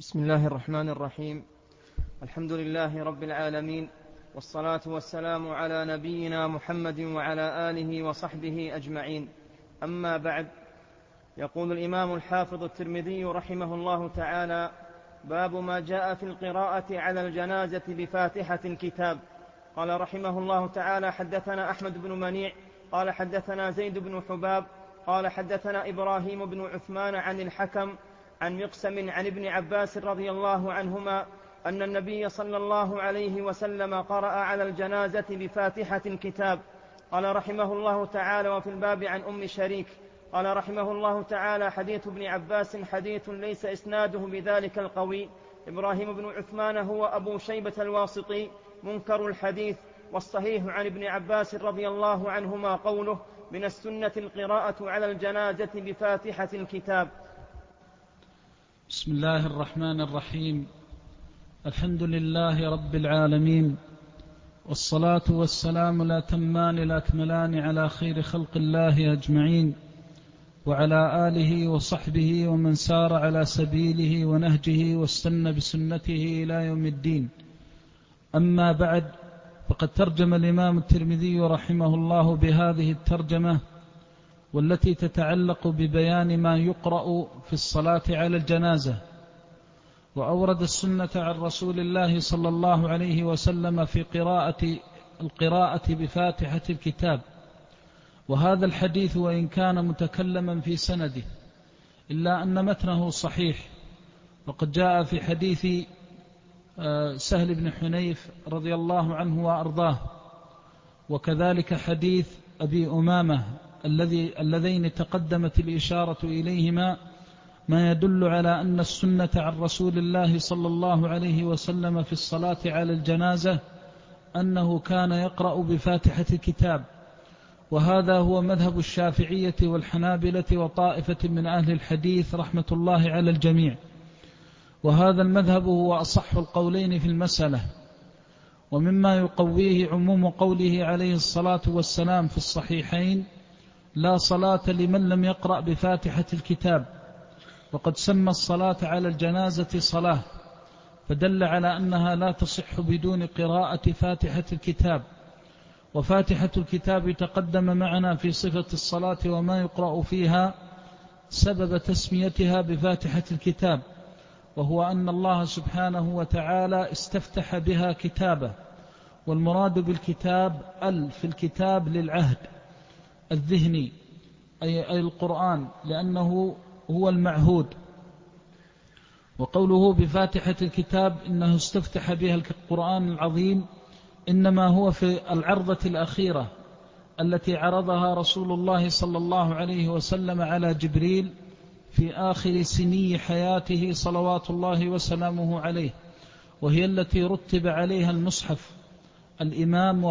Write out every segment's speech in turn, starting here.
بسم الله الرحمن الرحيم. الحمد لله رب العالمين، والصلاة والسلام على نبينا محمد وعلى آله وصحبه أجمعين. أما بعد، يقول الإمام الحافظ الترمذي رحمه الله تعالى: باب ما جاء في القراءة على الجنازة بفاتحة الكتاب. قال رحمه الله تعالى: حدثنا أحمد بن منيع قال حدثنا زيد بن حباب قال حدثنا إبراهيم بن عثمان عن الحكم عن مقسم عن ابن عباس رضي الله عنهما أن النبي صلى الله عليه وسلم قرأ على الجنازة بفاتحة الكتاب. قال رحمه الله تعالى: وفي الباب عن أم شريك. قال رحمه الله تعالى: حديث ابن عباس حديث ليس إسناده بذلك القوي. إبراهيم بن عثمان هو أبو شيبة الواسطي منكر الحديث، والصحيح عن ابن عباس رضي الله عنهما قوله: من السنة القراءة على الجنازة بفاتحة الكتاب. بسم الله الرحمن الرحيم. الحمد لله رب العالمين، والصلاة والسلام الأتمان الأكملان على خير خلق الله أجمعين، وعلى آله وصحبه ومن سار على سبيله ونهجه واستنى بسنته إلى يوم الدين. أما بعد، فقد ترجم الإمام الترمذي رحمه الله بهذه الترجمة، والتي تتعلق ببيان ما يقرأ في الصلاة على الجنازة، وأورد السنة عن رسول الله صلى الله عليه وسلم في القراءة بفاتحة الكتاب. وهذا الحديث وإن كان متكلما في سنده إلا أن متنه صحيح، وقد جاء في حديث سهل بن حنيف رضي الله عنه وأرضاه، وكذلك حديث أبي أمامة اللذين تقدمت الإشارة إليهما، ما يدل على أن السنة عن رسول الله صلى الله عليه وسلم في الصلاة على الجنازة أنه كان يقرأ بفاتحة الكتاب. وهذا هو مذهب الشافعية والحنابلة وطائفة من أهل الحديث رحمة الله على الجميع، وهذا المذهب هو أصح القولين في المسألة. ومما يقويه عموم قوله عليه الصلاة والسلام في الصحيحين: لا صلاة لمن لم يقرأ بفاتحة الكتاب. وقد سمى الصلاة على الجنازة صلاة، فدل على أنها لا تصح بدون قراءة فاتحة الكتاب. وفاتحة الكتاب تقدم معنا في صفة الصلاة وما يقرأ فيها سبب تسميتها بفاتحة الكتاب، وهو أن الله سبحانه وتعالى استفتح بها كتابه. والمراد بالكتاب في الكتاب للعهد الذهني، أي القرآن، لأنه هو المعهود. وقوله بفاتحة الكتاب إنه استفتح بها القرآن العظيم إنما هو في العرضة الأخيرة التي عرضها رسول الله صلى الله عليه وسلم على جبريل في آخر سني حياته صلوات الله وسلامه عليه، وهي التي رتب عليها المصحف الإمام،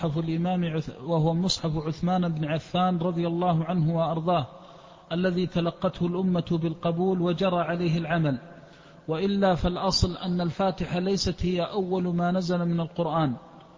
وهو مصحف عثمان بن عفان رضي الله عنه وأرضاه، الذي تلقته الأمة بالقبول وجرى عليه العمل. وإلا فالأصل أن الفاتحة ليست هي أول ما نزل من القرآن،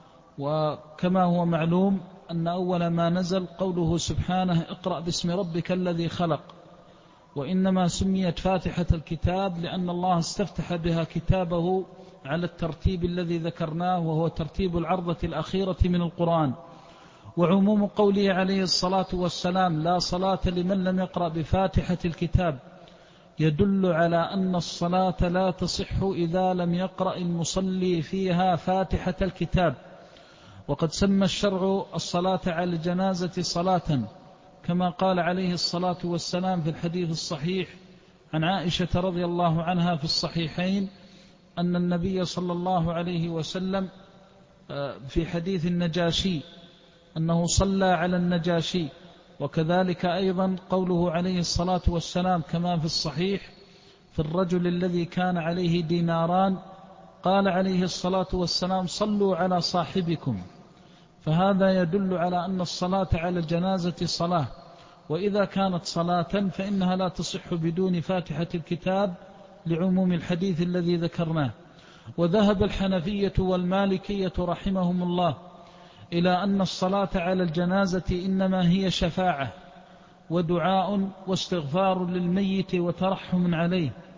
وكما هو معلوم أن أول ما نزل قوله سبحانه: اقرأ باسم ربك الذي خلق. وإنما سميت فاتحة الكتاب لأن الله استفتح بها كتابه على الترتيب الذي ذكرناه، وهو ترتيب العرضة الأخيرة من القرآن. وعموم قوله عليه الصلاة والسلام: لا صلاة لمن لم يقرأ بفاتحة الكتاب، يدل على أن الصلاة لا تصح إذا لم يقرأ المصلي فيها فاتحة الكتاب. وقد سمى الشرع الصلاة على الجنازة صلاة، كما قال عليه الصلاة والسلام في الحديث الصحيح عن عائشة رضي الله عنها في الصحيحين أن النبي صلى الله عليه وسلم في حديث النجاشي أنه صلى على النجاشي. وكذلك أيضا قوله عليه الصلاة والسلام كما في الصحيح في الرجل الذي كان عليه ديناران، قال عليه الصلاة والسلام: صلوا على صاحبكم. فهذا يدل على أن الصلاة على الجنازة صلاة، وإذا كانت صلاة فإنها لا تصح بدون فاتحة الكتاب لعموم الحديث الذي ذكرناه. وذهب الحنفية والمالكية رحمهم الله إلى أن الصلاة على الجنازة إنما هي شفاعة ودعاء واستغفار للميت وترحم عليه،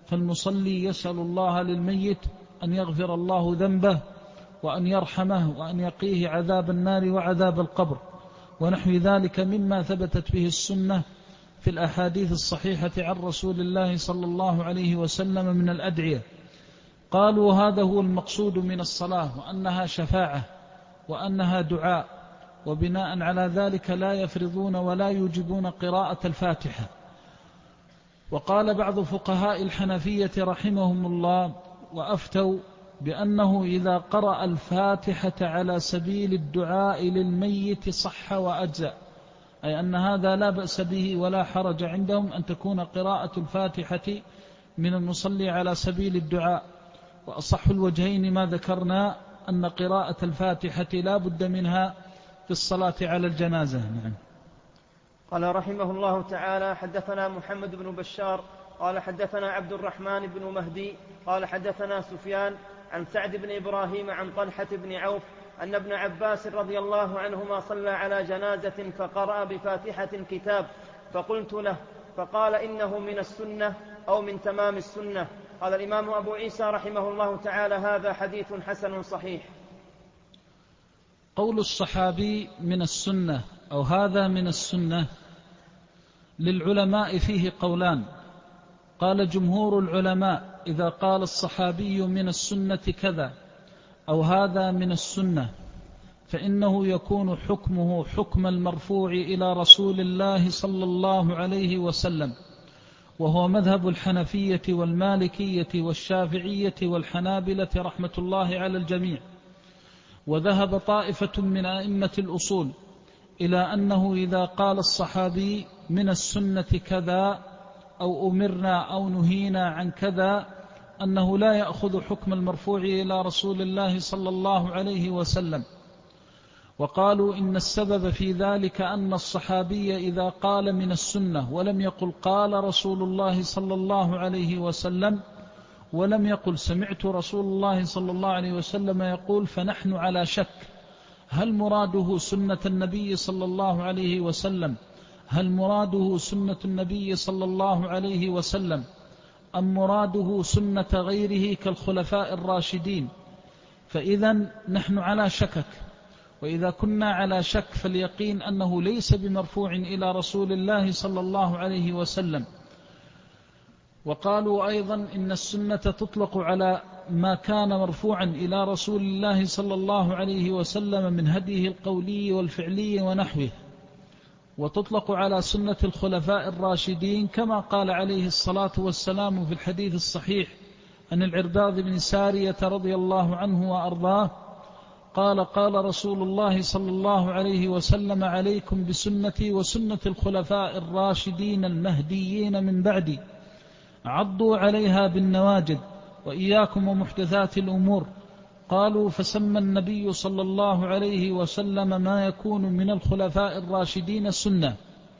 فالمصلي يسأل الله للميت أن يغفر الله ذنبه وأن يرحمه وأن يقيه عذاب النار وعذاب القبر ونحو ذلك مما ثبتت به السنة في الأحاديث الصحيحة عن رسول الله صلى الله عليه وسلم من الأدعية. قالوا هذا هو المقصود من الصلاة، وأنها شفاعة وأنها دعاء، وبناء على ذلك لا يفرضون ولا يوجبون قراءة الفاتحة. وقال بعض فقهاء الحنفية رحمهم الله وأفتوا بأنه إذا قرأ الفاتحة على سبيل الدعاء للميت صح وأجزأ، أي أن هذا لا بأس به ولا حرج عندهم أن تكون قراءة الفاتحة من المصلي على سبيل الدعاء. وأصح الوجهين ما ذكرنا أن قراءة الفاتحة لا بد منها في الصلاة على الجنازة. نعم. قال رحمه الله تعالى: حدثنا محمد بن بشار قال حدثنا عبد الرحمن بن مهدي قال حدثنا سفيان عن سعد بن إبراهيم عن طلحة بن عوف أن ابن عباس رضي الله عنهما صلى على جنازة فقرأ بفاتحة الكتاب فقلت له فقال إنه من السنة أو من تمام السنة. قال الإمام أبو عيسى رحمه الله تعالى: هذا حديث حسن صحيح. قول الصحابي من السنة أو هذا من السنة للعلماء فيه قولان. قال جمهور العلماء إذا قال الصحابي من السنة كذا أو هذا من السنة فإنه يكون حكمه حكم المرفوع إلى رسول الله صلى الله عليه وسلم، وهو مذهب الحنفية والمالكية والشافعية والحنابلة رحمة الله على الجميع. وذهب طائفة من أئمة الأصول إلى أنه إذا قال الصحابي من السنة كذا أو أمرنا أو نهينا عن كذا أنه لا يأخذ حكم المرفوع إلى رسول الله صلى الله عليه وسلم. وقالوا إن السبب في ذلك أن الصحابي إذا قال من السنة ولم يقل قال رسول الله صلى الله عليه وسلم ولم يقل سمعت رسول الله صلى الله عليه وسلم يقول، فنحن على شك هل مراده سنة النبي صلى الله عليه وسلم، هل مراده سنة النبي صلى الله عليه وسلم أم مراده سنة غيره كالخلفاء الراشدين. فإذا نحن على شكك، وإذا كنا على شك فاليقين أنه ليس بمرفوع إلى رسول الله صلى الله عليه وسلم. وقالوا أيضا إن السنة تطلق على ما كان مرفوعا إلى رسول الله صلى الله عليه وسلم من هديه القولي والفعلي ونحوه، وتطلق على سنة الخلفاء الراشدين كما قال عليه الصلاة والسلام في الحديث الصحيح عن العرباض بن سارية رضي الله عنه وأرضاه قال: قال رسول الله صلى الله عليه وسلم: عليكم بسنتي وسنة الخلفاء الراشدين المهديين من بعدي، عضوا عليها بالنواجذ، وإياكم ومحدثات الأمور. قالوا: فسمى النبي صلى الله عليه وسلم ما يكون من الخلفاء الراشدين سنة.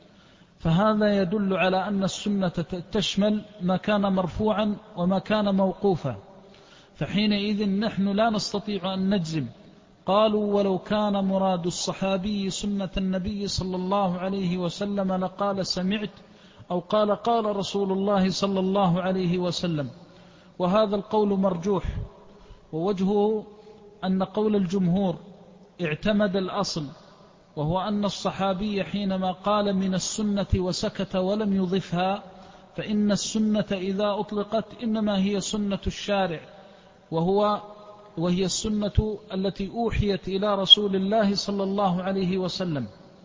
فهذا يدل على أن السنة تشمل ما كان مرفوعا وما كان موقوفا، فحينئذ نحن لا نستطيع أن نجزم. قالوا: ولو كان مراد الصحابي سنة النبي صلى الله عليه وسلم لقال سمعت أو قال قال رسول الله صلى الله عليه وسلم. وهذا القول مرجوح، ووجهه أن قول الجمهور اعتمد الأصل، وهو أن الصحابي حينما قال من السنة وسكت ولم يضفها، فإن السنة إذا أطلقت إنما هي سنة الشارع، وهي السنة التي أوحيت إلى رسول الله صلى الله عليه وسلم.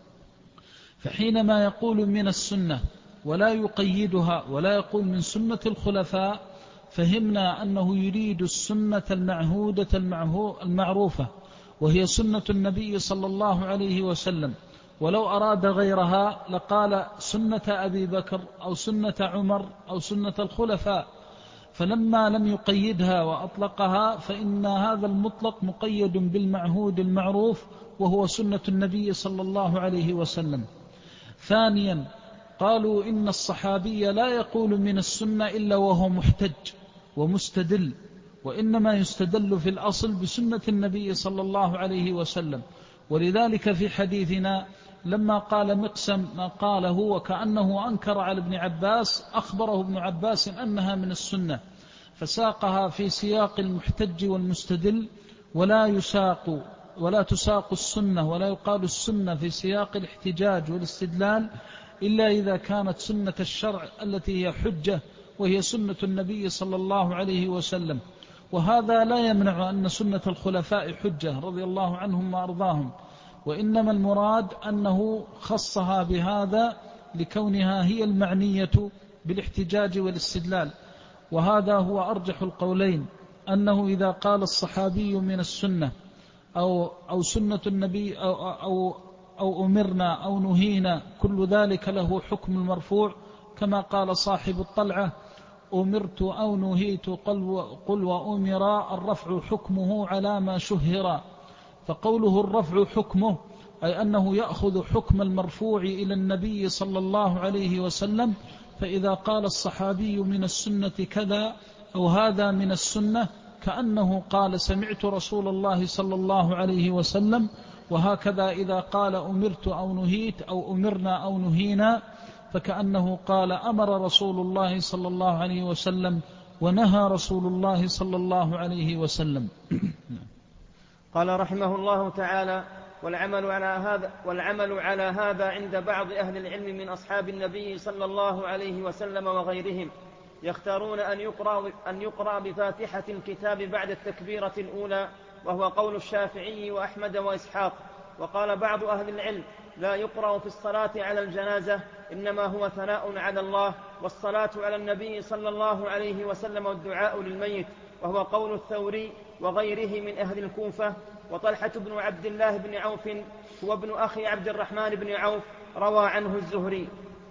فحينما يقول من السنة ولا يقيدها ولا يقول من سنة الخلفاء، فهمنا أنه يريد السنة المعهودة المعروفة، وهي سنة النبي صلى الله عليه وسلم. ولو أراد غيرها لقال سنة أبي بكر أو سنة عمر أو سنة الخلفاء. فلما لم يقيدها وأطلقها فإن هذا المطلق مقيد بالمعهود المعروف، وهو سنة النبي صلى الله عليه وسلم. ثانيا، قالوا إن الصحابي لا يقول من السنة إلا وهو محتج ومستدل، وإنما يستدل في الأصل بسنة النبي صلى الله عليه وسلم. ولذلك في حديثنا لما قال مقسم ما قاله وكأنه أنكر على ابن عباس، أخبره ابن عباس أنها من السنة، فساقها في سياق المحتج والمستدل، ولا تساق السنة ولا يقال السنة في سياق الاحتجاج والاستدلال إلا إذا كانت سنة الشرع التي هي حجة، وهي سنة النبي صلى الله عليه وسلم. وهذا لا يمنع أن سنة الخلفاء حجة رضي الله عنهم وأرضاهم، وإنما المراد أنه خصها بهذا لكونها هي المعنية بالاحتجاج والاستدلال. وهذا هو أرجح القولين، أنه إذا قال الصحابي من السنة أو سنة النبي أو أمرنا أو نهينا، كل ذلك له حكم المرفوع، كما قال صاحب الطلعة: أمرت أو نهيت قل وأمر، الرفع حكمه على ما شهر. فقوله الرفع حكمه أي أنه يأخذ حكم المرفوع إلى النبي صلى الله عليه وسلم. فإذا قال الصحابي من السنة كذا أو هذا من السنة، كأنه قال سمعت رسول الله صلى الله عليه وسلم. وهكذا إذا قال أمرت أو نهيت أو أمرنا أو نهينا، فكأنه قال أمر رسول الله صلى الله عليه وسلم ونهى رسول الله صلى الله عليه وسلم. قال رحمه الله تعالى: والعمل على هذا عند بعض أهل العلم من أصحاب النبي صلى الله عليه وسلم وغيرهم، يختارون أن يقرأ بفاتحة الكتاب بعد التكبيرة الأولى، وهو قول الشافعي وأحمد وإسحاق. وقال بعض أهل العلم: لا يقرأ في الصلاة على الجنازة، إنما هو ثناء على الله والصلاة على النبي صلى الله عليه وسلم والدعاء للميت، وهو قول الثوري وغيره من أهل الكوفة. وطلحة بن عبد الله بن عوف هو ابن أخي عبد الرحمن بن عوف، روى عنه الزهري.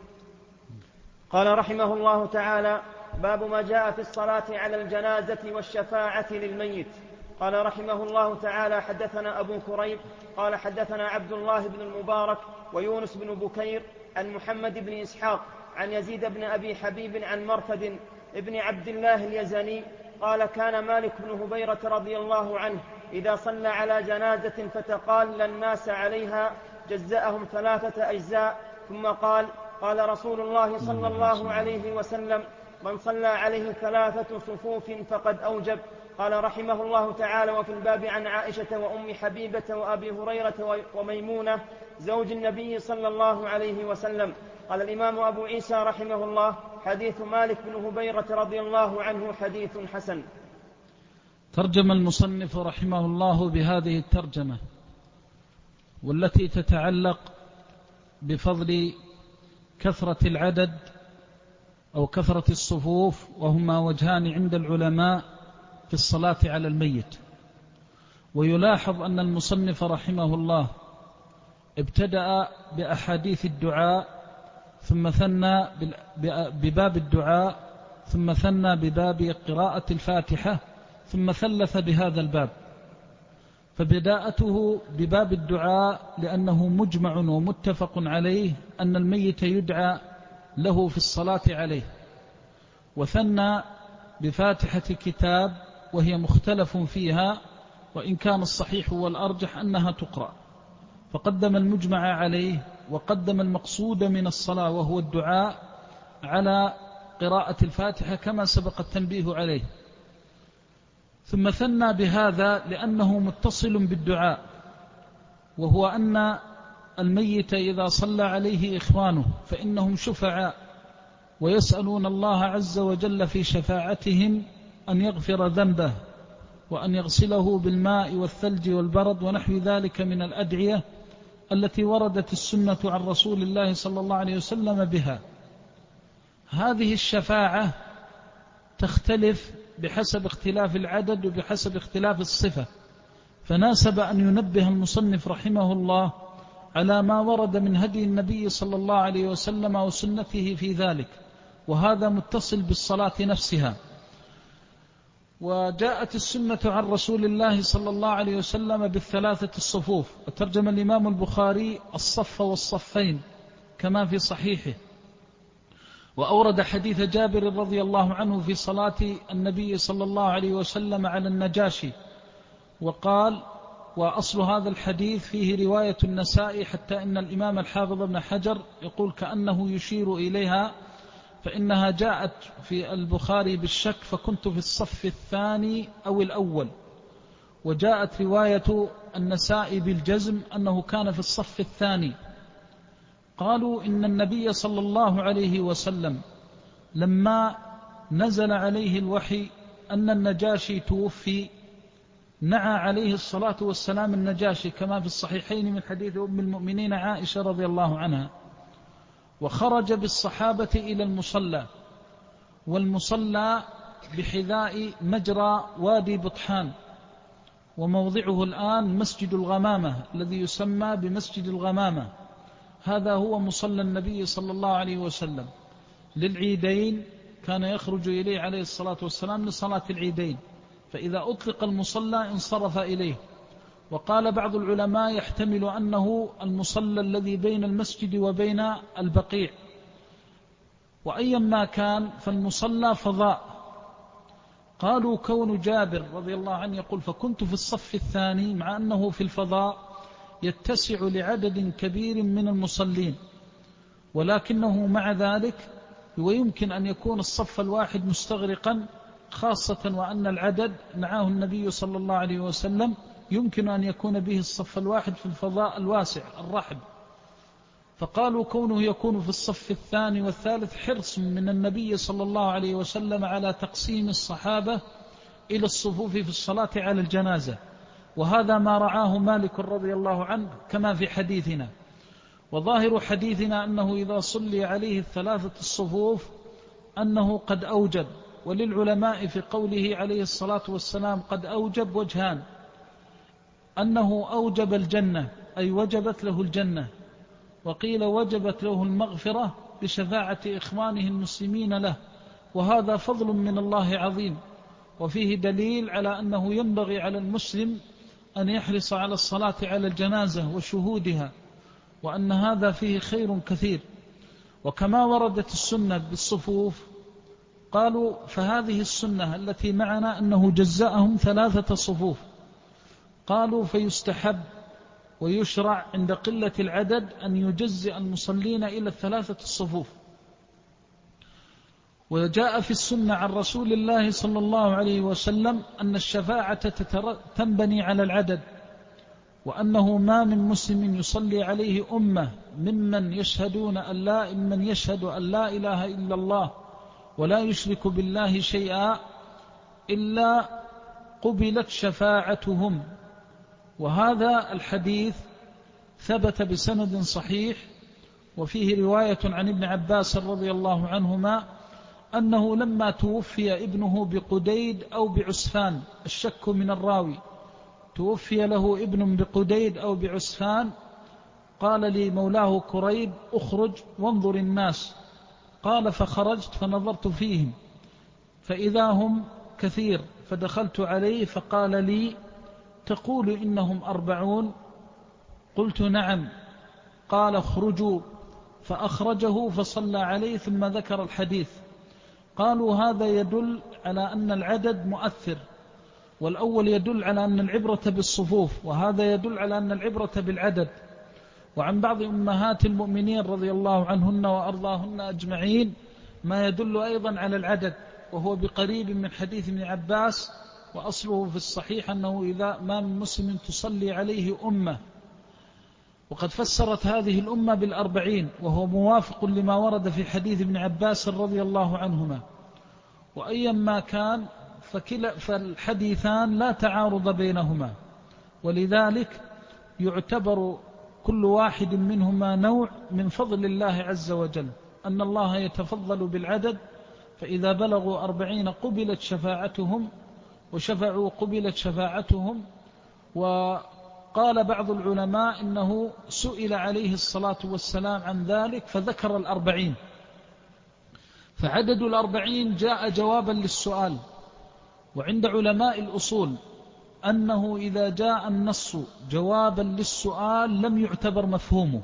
قال رحمه الله تعالى: باب ما جاء في الصلاة على الجنازة والشفاعة للميت. قال رحمه الله تعالى: حدثنا أبو كريب قال حدثنا عبد الله بن المبارك ويونس بن بكير عن محمد بن إسحاق عن يزيد بن أبي حبيب عن مرثد ابن عبد الله اليزني قال: كان مالك بن هبيرة رضي الله عنه إذا صلى على جنازة فتقال الناس عليها جزأهم 3 أجزاء، ثم قال: قال رسول الله صلى الله عليه وسلم: من صلى عليه 3 صفوف فقد أوجب. قال رحمه الله تعالى: وفي الباب عن عائشة وأم حبيبة وأبي هريرة وميمونة زوج النبي صلى الله عليه وسلم. قال الإمام أبو عيسى رحمه الله: حديث مالك بن هبيرة رضي الله عنه حديث حسن. ترجم المصنف رحمه الله بهذه الترجمة، والتي تتعلق بفضل كثرة العدد أو كثرة الصفوف، وهما وجهان عند العلماء في الصلاة على الميت. ويلاحظ أن المصنف رحمه الله ابتدأ بأحاديث الدعاء، ثم ثنى بباب الدعاء، ثم ثنى بباب قراءة الفاتحة، ثم ثلث بهذا الباب. فبداءته بباب الدعاء لأنه مجمع ومتفق عليه أن الميت يدعى له في الصلاة عليه، وثنى بفاتحة كتاب وهي مختلف فيها، وإن كان الصحيح والأرجح أنها تقرأ، فقدم المجمع عليه وقدم المقصود من الصلاة وهو الدعاء على قراءة الفاتحة كما سبق التنبيه عليه. ثم ثنى بهذا لأنه متصل بالدعاء، وهو أن الميت إذا صلى عليه إخوانه فإنهم شفعاء، ويسألون الله عز وجل في شفاعتهم أن يغفر ذنبه وأن يغسله بالماء والثلج والبرد ونحو ذلك من الأدعية التي وردت السنة عن رسول الله صلى الله عليه وسلم بها. هذه الشفاعة تختلف بحسب اختلاف العدد وبحسب اختلاف الصفة، فناسب أن ينبه المصنف رحمه الله على ما ورد من هدي النبي صلى الله عليه وسلم وسنته في ذلك، وهذا متصل بالصلاة نفسها. وجاءت السنة عن رسول الله صلى الله عليه وسلم بالثلاثة الصفوف، وترجم الإمام البخاري الصف والصفين كما في صحيحه، وأورد حديث جابر رضي الله عنه في صلاة النبي صلى الله عليه وسلم على النجاشي، وقال: وأصل هذا الحديث فيه رواية النسائي، حتى إن الإمام الحافظ ابن حجر يقول كأنه يشير إليها، فإنها جاءت في البخاري بالشك فكنت في الصف الثاني أو الأول، وجاءت رواية النسائي بالجزم أنه كان في الصف الثاني. قالوا إن النبي صلى الله عليه وسلم لما نزل عليه الوحي أن النجاشي توفي نعى عليه الصلاة والسلام النجاشي كما في الصحيحين من حديث أم المؤمنين عائشة رضي الله عنها، وخرج بالصحابة إلى المصلى، والمصلى بحذاء مجرى وادي بطحان، وموضعه الآن مسجد الغمامة الذي يسمى بمسجد الغمامة. هذا هو مصلى النبي صلى الله عليه وسلم للعيدين، كان يخرج إليه عليه الصلاة والسلام لصلاة العيدين، فإذا أطلق المصلى انصرف إليه. وقال بعض العلماء يحتمل أنه المصلى الذي بين المسجد وبين البقيع، وأيما كان فالمصلى فضاء. قالوا كون جابر رضي الله عنه يقول فكنت في الصف الثاني، مع أنه في الفضاء يتسع لعدد كبير من المصلين، ولكنه مع ذلك ويمكن أن يكون الصف الواحد مستغرقا، خاصة وأن العدد معه النبي صلى الله عليه وسلم، يمكن أن يكون به الصف الواحد في الفضاء الواسع الرحب. فقالوا كونه يكون في الصف الثاني والثالث حرص من النبي صلى الله عليه وسلم على تقسيم الصحابة إلى الصفوف في الصلاة على الجنازة، وهذا ما رعاه مالك رضي الله عنه كما في حديثنا. وظاهر حديثنا أنه إذا صلي عليه الثلاثة الصفوف أنه قد أوجب. وللعلماء في قوله عليه الصلاة والسلام قد أوجب وجهان: أنه أوجب الجنة أي وجبت له الجنة، وقيل وجبت له المغفرة بشفاعة إخوانه المسلمين له، وهذا فضل من الله عظيم. وفيه دليل على أنه ينبغي على المسلم أن يحرص على الصلاة على الجنازة وشهودها، وأن هذا فيه خير كثير. وكما وردت السنة بالصفوف قالوا فهذه السنة التي معنا أنه جزأهم ثلاثة صفوف، قالوا فيستحب ويشرع عند قلة العدد أن يجزئ المصلين إلى الثلاثة الصفوف. وجاء في السنة عن رسول الله صلى الله عليه وسلم أن الشفاعة تنبني على العدد، وأنه ما من مسلم يصلي عليه أمة ممن يشهد أن لا إله إلا الله ولا يشرك بالله شيئا إلا قبلت شفاعتهم. وهذا الحديث ثبت بسند صحيح، وفيه رواية عن ابن عباس رضي الله عنهما أنه لما توفي ابنه بقديد أو بعسفان، الشك من الراوي، توفي له ابن بقديد أو بعسفان، قال لي مولاه كريب اخرج وانظر الناس. قال فخرجت فنظرت فيهم فإذا هم كثير، فدخلت عليه فقال لي تقول إنهم 40؟ قلت نعم. قال اخرجوا، فأخرجه فصلى عليه ثم ذكر الحديث. قالوا هذا يدل على أن العدد مؤثر، والأول يدل على أن العبرة بالصفوف، وهذا يدل على أن العبرة بالعدد. وعن بعض أمهات المؤمنين رضي الله عنهن وأرضاهن أجمعين ما يدل أيضا على العدد، وهو بقريب من حديث ابن عباس، وأصله في الصحيح أنه إذا ما من مسلم تصلي عليه أمة. وقد فسرت هذه الأمة بالأربعين، وهو موافق لما ورد في حديث ابن عباس رضي الله عنهما. وأيما كان فالحديثان لا تعارض بينهما، ولذلك يعتبر كل واحد منهما نوع من فضل الله عز وجل، أن الله يتفضل بالعدد، فإذا بلغوا 40 قبلت شفاعتهم، وشفعوا قبلت شفاعتهم. وقال بعض العلماء إنه سئل عليه الصلاة والسلام عن ذلك فذكر 40، فعدد 40 جاء جوابا للسؤال. وعند علماء الأصول أنه إذا جاء النص جوابا للسؤال لم يعتبر مفهومه،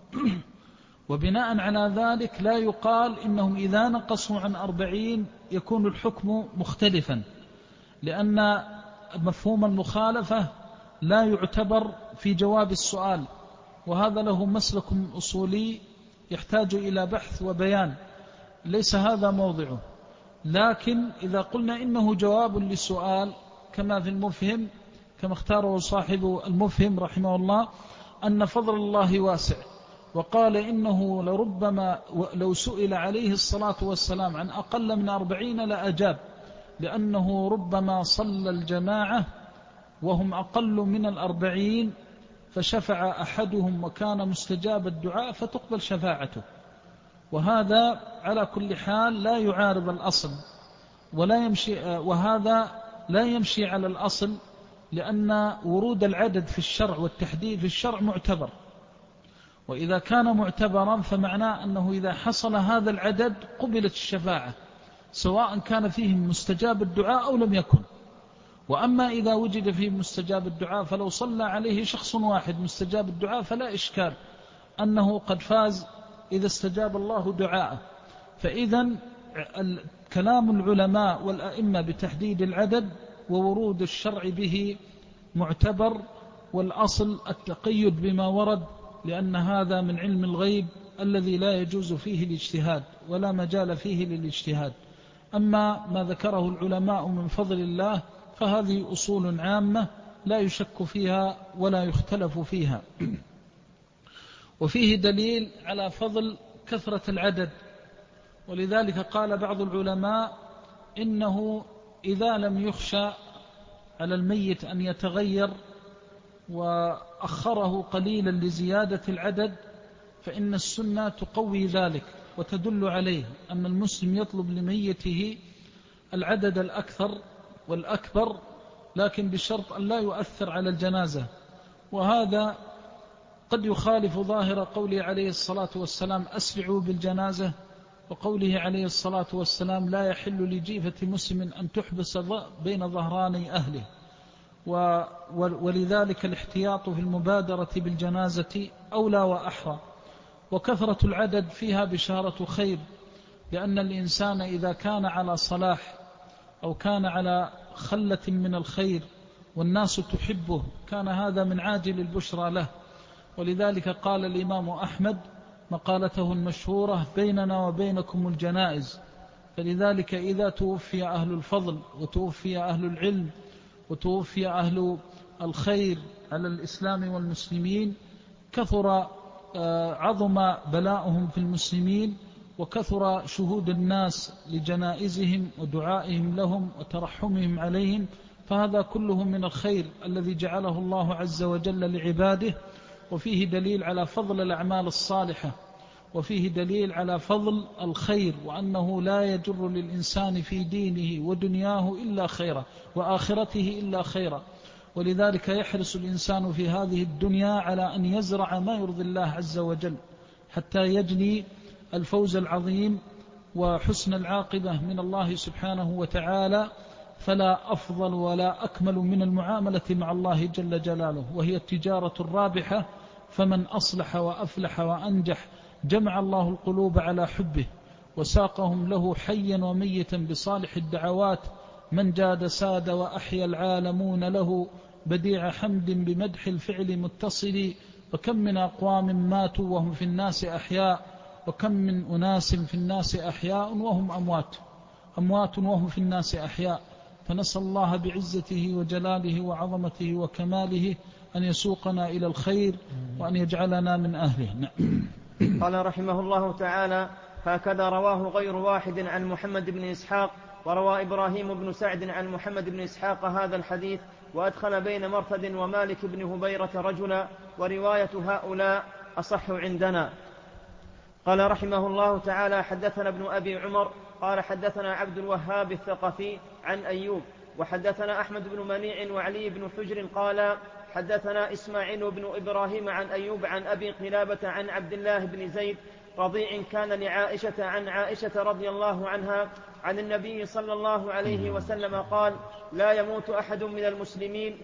وبناء على ذلك لا يقال إنهم إذا نقصوا عن 40 يكون الحكم مختلفا، لأن مفهوم المخالفة لا يعتبر في جواب السؤال، وهذا له مسلك أصولي يحتاج إلى بحث وبيان، ليس هذا موضعه. لكن إذا قلنا إنه جواب للسؤال كما في المفهم، كما اختاره صاحب المفهم رحمه الله، أن فضل الله واسع، وقال إنه لربما لو سئل عليه الصلاة والسلام عن أقل من 40 لأجاب، لأنه ربما صلى الجماعة وهم أقل من 40 فشفع أحدهم وكان مستجاب الدعاء فتقبل شفاعته. وهذا على كل حال لا يعارض الأصل ولا يمشي، وهذا لا يمشي على الأصل، لأن ورود العدد في الشرع والتحديد في الشرع معتبر، وإذا كان معتبرا فمعناه أنه إذا حصل هذا العدد قبلت الشفاعة، سواء كان فيه مستجاب الدعاء أو لم يكن. وأما إذا وجد فيه مستجاب الدعاء فلو صلى عليه شخص واحد مستجاب الدعاء فلا إشكال أنه قد فاز إذا استجاب الله دعاءه. فإذا كلام العلماء والأئمة بتحديد العدد وورود الشرع به معتبر، والأصل التقيد بما ورد، لأن هذا من علم الغيب الذي لا يجوز فيه الاجتهاد ولا مجال فيه للاجتهاد. أما ما ذكره العلماء من فضل الله فهذه أصول عامة لا يشك فيها ولا يختلف فيها. وفيه دليل على فضل كثرة العدد، ولذلك قال بعض العلماء إنه إذا لم يخشى على الميت أن يتغير وأخره قليلا لزيادة العدد فإن السنة تقوي ذلك وتدل عليه أن المسلم يطلب لميته العدد الأكثر والأكبر، لكن بشرط أن لا يؤثر على الجنازة. وهذا قد يخالف ظاهر قوله عليه الصلاة والسلام أسرعوا بالجنازة، وقوله عليه الصلاة والسلام لا يحل لجيفة مسلم أن تحبس بين ظهراني أهله. ولذلك الاحتياط في المبادرة بالجنازة أولى وأحرى. وكثرة العدد فيها بشارة خير، لأن الإنسان إذا كان على صلاح أو كان على خلة من الخير والناس تحبه كان هذا من عاجل البشرى له. ولذلك قال الإمام أحمد مقالته المشهورة بيننا وبينكم الجنائز. فلذلك إذا توفي أهل الفضل وتوفي أهل العلم وتوفي أهل الخير على الإسلام والمسلمين كثر عظم بلاؤهم في المسلمين، وكثر شهود الناس لجنائزهم ودعائهم لهم وترحمهم عليهم، فهذا كله من الخير الذي جعله الله عز وجل لعباده. وفيه دليل على فضل الأعمال الصالحة، وفيه دليل على فضل الخير، وأنه لا يجر للإنسان في دينه ودنياه إلا خيرا وآخرته إلا خيرا. ولذلك يحرص الإنسان في هذه الدنيا على أن يزرع ما يرضي الله عز وجل حتى يجني الفوز العظيم وحسن العاقبة من الله سبحانه وتعالى. فلا أفضل ولا أكمل من المعاملة مع الله جل جلاله، وهي التجارة الرابحة. فمن أصلح وأفلح وأنجح جمع الله القلوب على حبه وساقهم له حيا وميتا بصالح الدعوات. من جاد ساد وأحيا العالمون له بديع حمد بمدح الفعل متصل. وكم من أقوام ماتوا وهم في الناس أحياء، وكم من أناس في الناس أحياء وهم أموات وهم في الناس أحياء. فنسأل الله بعزته وجلاله وعظمته وكماله أن يسوقنا إلى الخير وأن يجعلنا من أهله. قال رحمه الله تعالى: هكذا رواه غير واحد عن محمد بن إسحاق، وروى إبراهيم بن سعد عن محمد بن إسحاق هذا الحديث، وأدخل بين مرثد ومالك بن هبيرة رجلا، ورواية هؤلاء أصح عندنا. قال رحمه الله تعالى: حدثنا ابن أبي عمر قال حدثنا عبد الوهاب الثقفي عن أيوب، وحدثنا أحمد بن منيع وعلي بن حجر قال حدثنا إسماعيل بن إبراهيم عن أيوب عن أبي قلابة عن عبد الله بن زيد رضيع كان لعائشة عن عائشة رضي الله عنها عن النبي صلى الله عليه وسلم قال: لا يموت أحد من المسلمين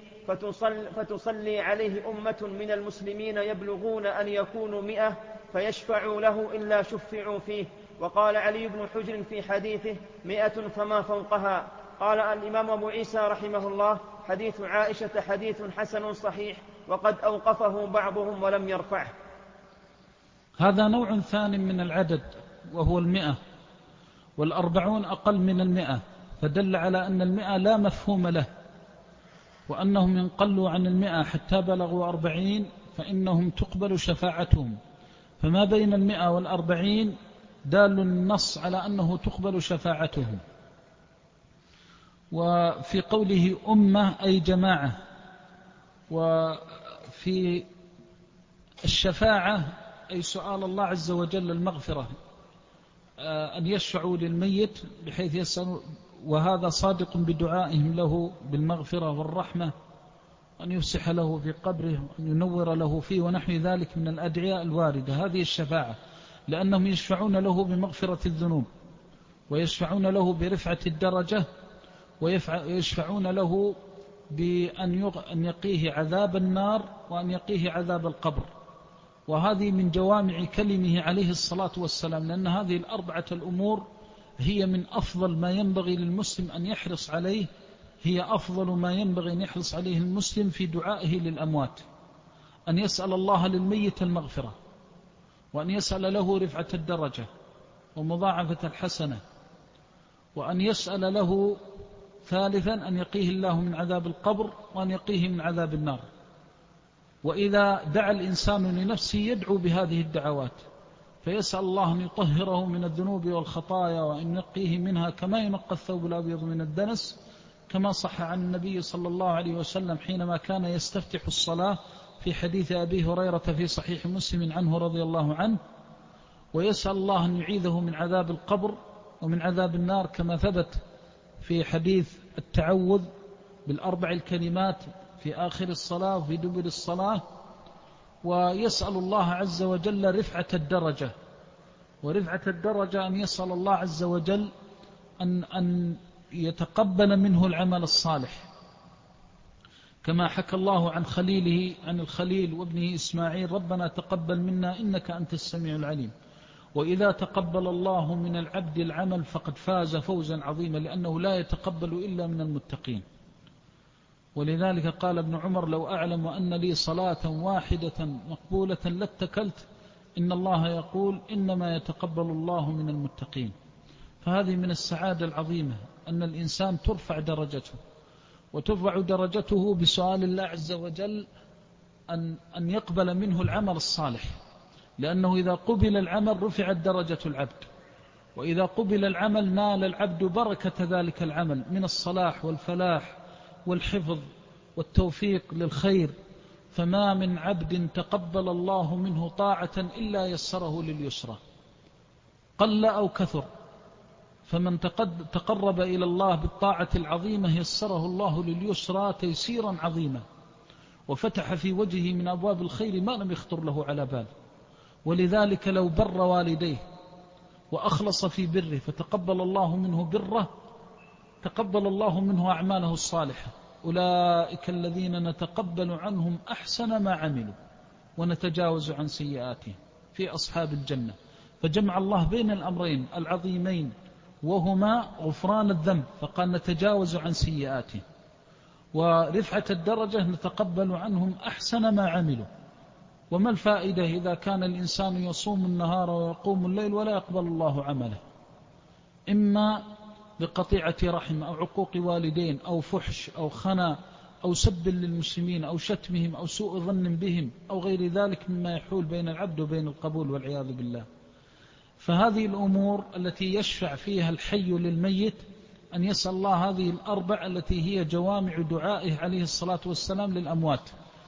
فتصلي عليه أمة من المسلمين يبلغون أن يكونوا 100 فيشفعوا له إلا شفعوا فيه. وقال علي بن حجر في حديثه: 100 فما فوقها. قال الإمام أبو عيسى رحمه الله: حديث عائشة حديث حسن صحيح، وقد أوقفه بعضهم ولم يرفعه. هذا نوع ثاني من العدد، وهو 100، وال40 أقل من 100، فدل على أن 100 لا مفهوم له، وأنهم انقلوا عن 100 حتى بلغوا 40 فإنهم تقبل شفاعتهم. فما بين 100 وال40 دال النص على أنه تقبل شفاعتهم. وفي قوله أمة أي جماعة. وفي الشفاعة أي سؤال الله عز وجل المغفرة، أن يشفعوا للميت بحيث يسألوا، وهذا صادق بدعائهم له بالمغفرة والرحمة، أن يفسح له في قبره وأن ينور له فيه ونحو ذلك من الأدعياء الواردة. هذه الشفاعة، لأنهم يشفعون له بمغفرة الذنوب، ويشفعون له برفعة الدرجة، ويشفعون له بأن يقيه عذاب النار وأن يقيه عذاب القبر. وهذه من جوامع كلمه عليه الصلاة والسلام، لأن هذه الأربعة الأمور هي من أفضل ما ينبغي للمسلم أن يحرص عليه، هي أفضل ما ينبغي أن يحرص عليه المسلم في دعائه للأموات: أن يسأل الله للميت المغفرة، وأن يسأل له رفعة الدرجة ومضاعفة الحسنة، وأن يسأل له ثالثا أن يقيه الله من عذاب القبر وأن يقيه من عذاب النار. وإذا دعا الإنسان لنفسه يدعو بهذه الدعوات، فيسأل الله أن يطهره من الذنوب والخطايا وأن ينقيه منها كما ينقى الثوب الأبيض من الدنس، كما صح عن النبي صلى الله عليه وسلم حينما كان يستفتح الصلاة في حديث أبي هريرة في صحيح مسلم عنه رضي الله عنه. ويسأل الله أن يعيذه من عذاب القبر ومن عذاب النار، كما ثبت في حديث التعوذ بالأربع الكلمات في آخر الصلاة وفي دبر الصلاة. ويسأل الله عز وجل رفعة الدرجة، ورفعة الدرجة أن يسأل الله عز وجل أن يتقبل منه العمل الصالح، كما حكى الله عن خليله، عن الخليل وابنه إسماعيل: ربنا تقبل منا إنك أنت السميع العليم. وإذا تقبل الله من العبد العمل فقد فاز فوزا عظيما، لأنه لا يتقبل إلا من المتقين. ولذلك قال ابن عمر: لو أعلم أن لي صلاة واحدة مقبولة لاتكلت، إن الله يقول إنما يتقبل الله من المتقين. فهذه من السعادة العظيمة أن الإنسان ترفع درجته، وترفع درجته بسؤال الله عز وجل أن يقبل منه العمل الصالح، لأنه إذا قبل العمل رفعت درجة العبد، وإذا قبل العمل نال العبد بركة ذلك العمل من الصلاح والفلاح والحفظ والتوفيق للخير. فما من عبد تقبل الله منه طاعة إلا يسره لليسرى، قل أو كثر. فمن تقرب إلى الله بالطاعة العظيمة يسره الله لليسرى تيسيرا عظيما، وفتح في وجهه من أبواب الخير ما لم يخطر له على بال. ولذلك لو بر والديه وأخلص في بره فتقبل الله منه بره، تقبل الله منه أعماله الصالحة. أولئك الذين نتقبل عنهم أحسن ما عملوا ونتجاوز عن سيئاتهم في أصحاب الجنة. فجمع الله بين الأمرين العظيمين، وهما غفران الذنب، فقال نتجاوز عن سيئاتهم، ورفعة الدرجة نتقبل عنهم أحسن ما عملوا. وما الفائدة إذا كان الإنسان يصوم النهار ويقوم الليل ولا يقبل الله عمله، إما بقطيعة رحم أو عقوق والدين أو فحش أو خنا أو سب للمسلمين أو شتمهم أو سوء ظن بهم أو غير ذلك مما يحول بين العبد وبين القبول والعياذ بالله. فهذه الأمور التي يشفع فيها الحي للميت أن يسأل الله هذه الأربع التي هي جوامع دعائه عليه الصلاة والسلام للأموات.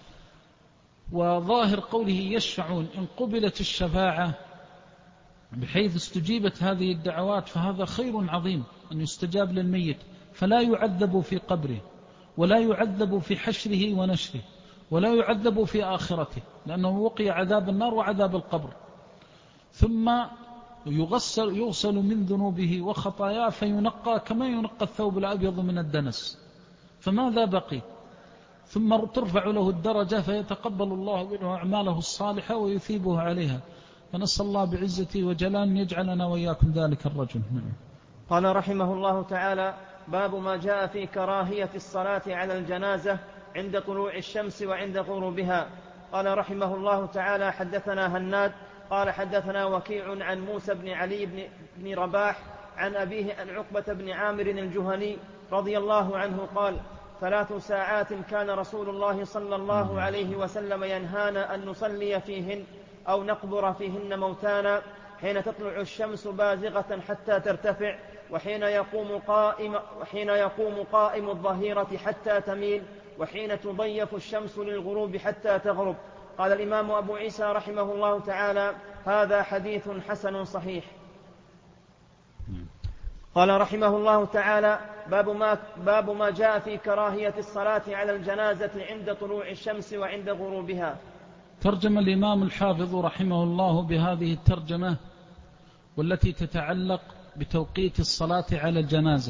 وظاهر قوله يشفعون، إن قبلت الشفاعة بحيث استجيبت هذه الدعوات فهذا خير عظيم أن يستجاب للميت، فلا يعذب في قبره ولا يعذب في حشره ونشره ولا يعذب في آخرته، لأنه وقي عذاب النار وعذاب القبر. ثم يغسل من ذنوبه وخطاياه فينقى كما ينقى الثوب الأبيض من الدنس، فماذا بقي؟ ثم ترفع له الدرجة فيتقبل الله منه أعماله الصالحة ويثيبه عليها. فنسأل الله بعزته وجلاله أن يجعلنا وإياكم ذلك الرجل. قال رحمه الله تعالى: باب ما جاء في كراهية الصلاة على الجنازة عند طلوع الشمس وعند غروبها. قال رحمه الله تعالى: حدثنا هناد قال حدثنا وكيع عن موسى بن علي بن رباح عن أبيه عن عقبة بن عامر الجهني رضي الله عنه قال: 3 ساعات كان رسول الله صلى الله عليه وسلم ينهانا أن نصلي فيهن أو نقبر فيهن موتانا: حين تطلع الشمس بازغة حتى ترتفع، وحين يقوم قائم الظهيرة حتى تميل، وحين تضيف الشمس للغروب حتى تغرب. قال الإمام أبو عيسى رحمه الله تعالى: هذا حديث حسن صحيح. قال رحمه الله تعالى: باب ما جاء في كراهية الصلاة على الجنازة عند طلوع الشمس وعند غروبها. ترجم الإمام الحافظ رحمه الله بهذه الترجمة والتي تتعلق بتوقيت الصلاة على الجنازة،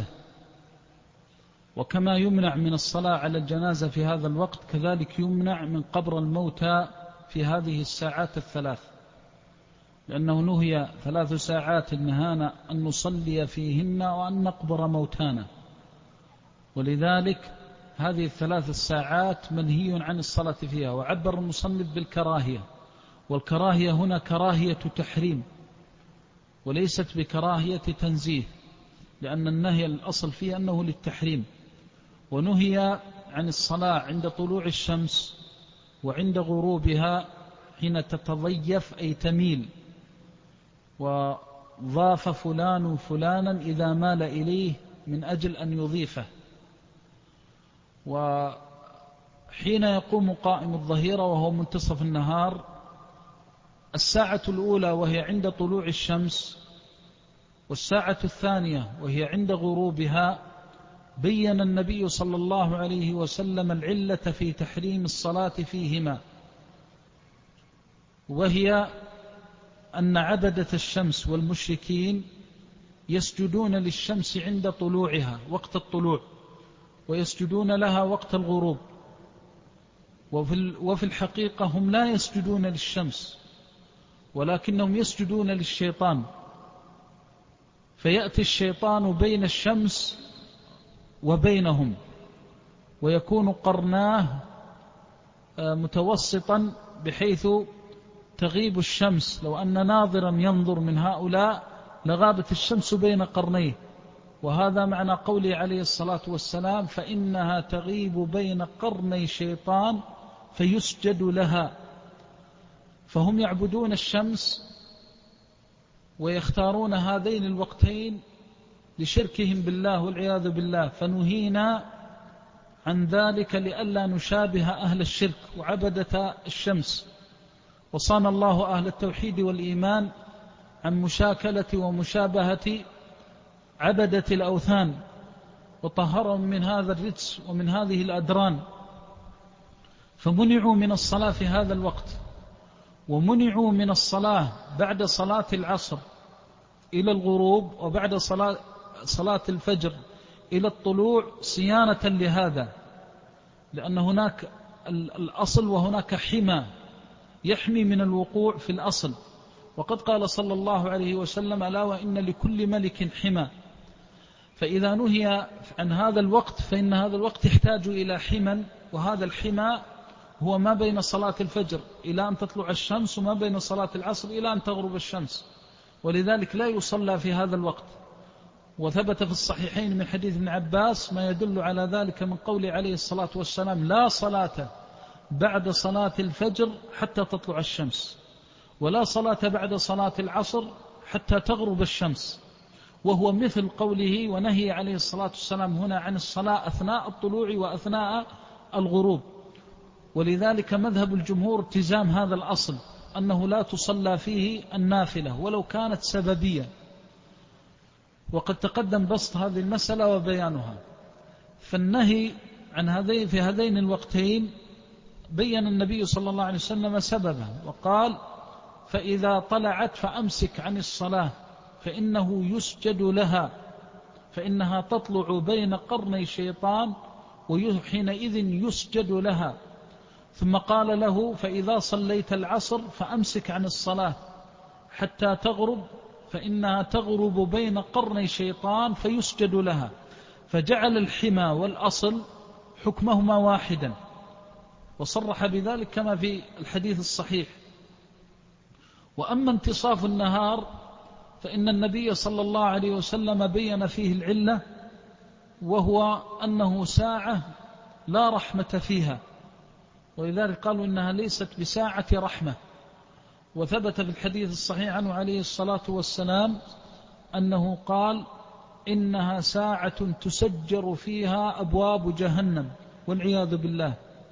وكما يمنع من الصلاة على الجنازة في هذا الوقت كذلك يمنع من قبر الموتى في هذه الساعات الثلاث، لأنه نهي 3 ساعات نهانا أن نصلي فيهن وأن نقبر موتانا، ولذلك هذه 3 ساعات منهي عن الصلاة فيها. وعبر المصنف بالكراهية، والكراهية هنا كراهية تحريم وليست بكراهية تنزيه، لأن النهي الأصل فيه أنه للتحريم. ونهي عن الصلاة عند طلوع الشمس وعند غروبها حين تتضيف أي تميل، وضاف فلان فلانا إذا مال إليه من أجل أن يضيفه. وحين يقوم قائم الظهيرة وهو منتصف النهار، الساعة الأولى وهي عند طلوع الشمس، والساعة الثانية وهي عند غروبها، بين النبي صلى الله عليه وسلم العلة في تحريم الصلاة فيهما، وهي أن عبدة الشمس والمشركين يسجدون للشمس عند طلوعها وقت الطلوع، ويسجدون لها وقت الغروب. وفي الحقيقة هم لا يسجدون للشمس، ولكنهم يسجدون للشيطان، فيأتي الشيطان بين الشمس وبينهم، ويكون قرناه متوسطا بحيث تغيب الشمس. لو أن ناظرا ينظر من هؤلاء لغابت الشمس بين قرنيه، وهذا معنى قوله عليه الصلاة والسلام: فإنها تغيب بين قرني شيطان فيسجد لها. فهم يعبدون الشمس ويختارون هذين الوقتين لشركهم بالله والعياذ بالله، فنهينا عن ذلك لئلا نشابه أهل الشرك وعبدة الشمس. وصان الله أهل التوحيد والإيمان عن مشاكلة ومشابهة عبدة الأوثان، وطهرهم من هذا الرجس ومن هذه الأدران، فمنعوا من الصلاة في هذا الوقت، ومنعوا من الصلاة بعد صلاة العصر إلى الغروب، وبعد صلاة الفجر إلى الطلوع، صيانة لهذا، لأن هناك الأصل وهناك حمى يحمي من الوقوع في الأصل. وقد قال صلى الله عليه وسلم: ألا وإن لكل ملك حمى. فإذا نهي عن هذا الوقت فإن هذا الوقت يحتاج إلى حمى، وهذا الحمى هو ما بين صلاة الفجر إلى أن تطلع الشمس، وما بين صلاة العصر إلى أن تغرب الشمس، ولذلك لا يصلى في هذا الوقت. وثبت في الصحيحين من حديث ابن عباس ما يدل على ذلك من قوله عليه الصلاة والسلام: لا صلاة بعد صلاة الفجر حتى تطلع الشمس، ولا صلاة بعد صلاة العصر حتى تغرب الشمس. وهو مثل قوله ونهي عليه الصلاة والسلام هنا عن الصلاة أثناء الطلوع وأثناء الغروب. ولذلك مذهب الجمهور التزام هذا الأصل، أنه لا تصلى فيه النافلة ولو كانت سببية. وقد تقدم بسط هذه المسألة وبيانها. فالنهي عن في هذين الوقتين بين النبي صلى الله عليه وسلم سببه، وقال: فإذا طلعت فأمسك عن الصلاة فإنه يسجد لها، فإنها تطلع بين قرني شيطان وحينئذ يسجد لها. ثم قال له: فإذا صليت العصر فأمسك عن الصلاة حتى تغرب، فإنها تغرب بين قرني شيطان فيسجد لها. فجعل الحمى والأصل حكمهما واحدا، وصرح بذلك كما في الحديث الصحيح. وأما انتصاف النهار فإن النبي صلى الله عليه وسلم بين فيه العلة، وهو أنه ساعة لا رحمة فيها، ولذلك قالوا إنها ليست بساعة رحمة. وثبت في الحديث الصحيح عنه عليه الصلاة والسلام أنه قال إنها ساعة تسجر فيها أبواب جهنم والعياذ بالله.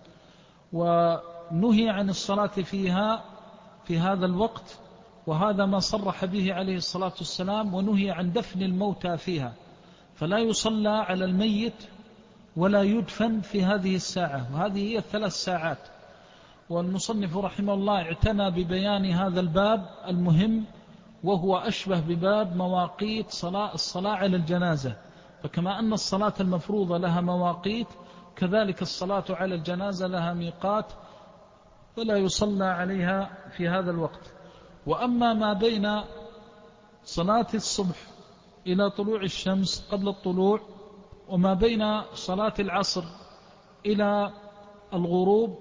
ونهي عن الصلاة فيها في هذا الوقت، وهذا ما صرح به عليه الصلاة والسلام. ونهي عن دفن الموتى فيها، فلا يصلى على الميت ولا يدفن في هذه الساعة، وهذه هي ال3 ساعات. والمصنف رحمه الله اعتنى ببيان هذا الباب المهم، وهو أشبه بباب مواقيت الصلاة على الجنازة. فكما أن الصلاة المفروضة لها مواقيت، كذلك الصلاة على الجنازة لها ميقات، ولا يصلى عليها في هذا الوقت. وأما ما بين صلاة الصبح إلى طلوع الشمس قبل الطلوع، وما بين صلاة العصر إلى الغروب،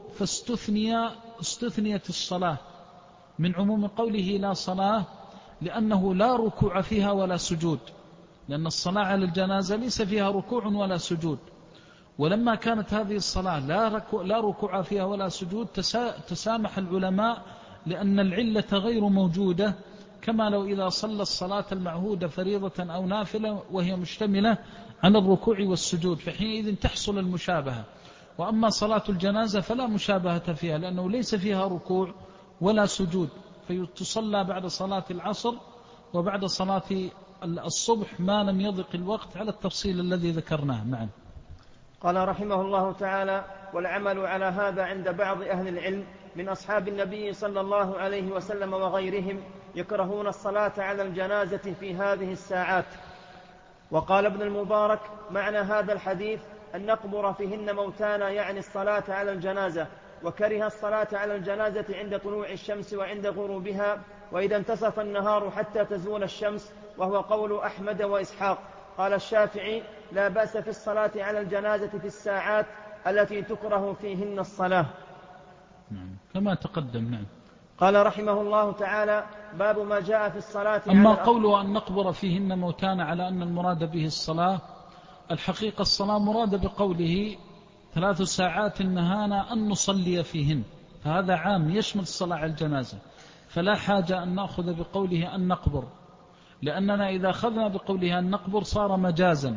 فاستثنيت الصلاة من عموم قوله لا صلاة، لأنه لا ركوع فيها ولا سجود، لأن الصلاة على الجنازة ليس فيها ركوع ولا سجود. ولما كانت هذه الصلاة لا ركوع فيها ولا سجود، تسامح العلماء، لأن العلة غير موجودة، كما لو إذا صلى الصلاة المعهودة فريضة أو نافلة وهي مشتملة عن الركوع والسجود، فحينئذ تحصل المشابهة. وأما صلاة الجنازة فلا مشابهة فيها، لأنه ليس فيها ركوع ولا سجود، فتصلى بعد صلاة العصر وبعد صلاة الصبح ما لم يضق الوقت على التفصيل الذي ذكرناه معا. قال رحمه الله تعالى: والعمل على هذا عند بعض أهل العلم من أصحاب النبي صلى الله عليه وسلم وغيرهم يكرهون الصلاة على الجنازة في هذه الساعات. وقال ابن المبارك: معنى هذا الحديث أن نقبر فيهن موتانا، يعني الصلاة على الجنازة. وكره الصلاة على الجنازة عند طلوع الشمس وعند غروبها، وإذا انتصف النهار حتى تزول الشمس، وهو قول أحمد وإسحاق. قال الشافعي: لا بأس في الصلاة على الجنازة في الساعات التي تكره فيهن الصلاة. كما تقدم. نعم. قال رحمه الله تعالى: باب ما جاء في الصلاة أما قوله أن نقبر فيهن موتانا على أن المراد به الصلاة، الحقيقة الصلاة مراد بقوله 3 ساعات نهانا أن نصلي فيهن، فهذا عام يشمل الصلاة على الجنازة، فلا حاجة أن نأخذ بقوله أن نقبر، لأننا إذا أخذنا بقوله أن نقبر صار مجازا،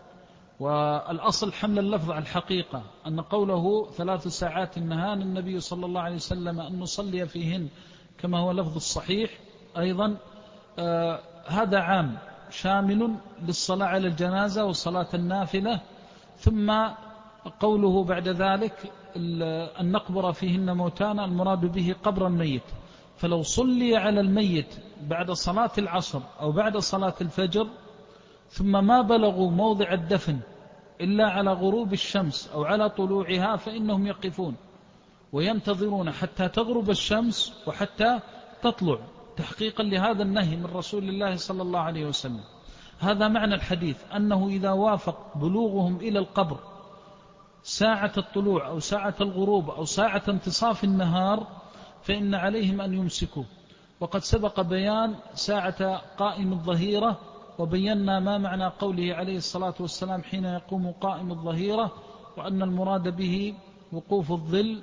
والأصل حمل اللفظ على الحقيقة، أن قوله 3 ساعات نهانا النبي صلى الله عليه وسلم أن نصلي فيهن كما هو لفظ الصحيح أيضا، هذا عام شامل للصلاة على الجنازة وصلاة النافلة. ثم قوله بعد ذلك أن نقبر فيهن موتانا، المراد به قبر الميت، فلو صلي على الميت بعد صلاة العصر أو بعد صلاة الفجر ثم ما بلغوا موضع الدفن إلا على غروب الشمس أو على طلوعها، فإنهم يقفون وينتظرون حتى تغرب الشمس وحتى تطلع، تحقيقا لهذا النهي من رسول الله صلى الله عليه وسلم. هذا معنى الحديث، أنه إذا وافق بلوغهم إلى القبر ساعة الطلوع أو ساعة الغروب أو ساعة انتصاف النهار فإن عليهم أن يمسكوا. وقد سبق بيان ساعة قائم الظهيرة، وبينا ما معنى قوله عليه الصلاة والسلام حين يقوم قائم الظهيرة، وأن المراد به وقوف الظل،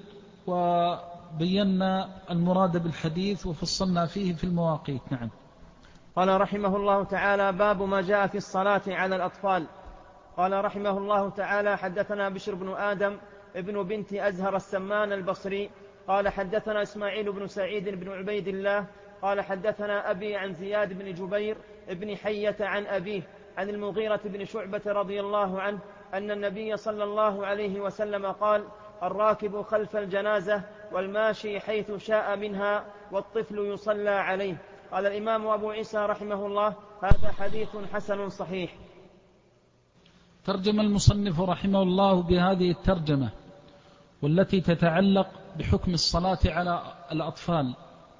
وبينا المراد بالحديث وفصلنا فيه في المواقيت. نعم. قال رحمه الله تعالى: باب ما جاء في الصلاة على الأطفال. قال رحمه الله تعالى: حدثنا بشر بن آدم ابن بنت أزهر السمان البصري قال حدثنا إسماعيل بن سعيد بن عبيد الله قال حدثنا أبي عن زياد بن جبير بن حية عن أبيه عن المغيرة بن شعبة رضي الله عنه أن النبي صلى الله عليه وسلم قال: الراكب خلف الجنازة والماشي حيث شاء منها والطفل يصلى عليه. قال الإمام أبو عيسى رحمه الله: هذا حديث حسن صحيح. ترجم المصنف رحمه الله بهذه الترجمة والتي تتعلق بحكم الصلاة على الأطفال.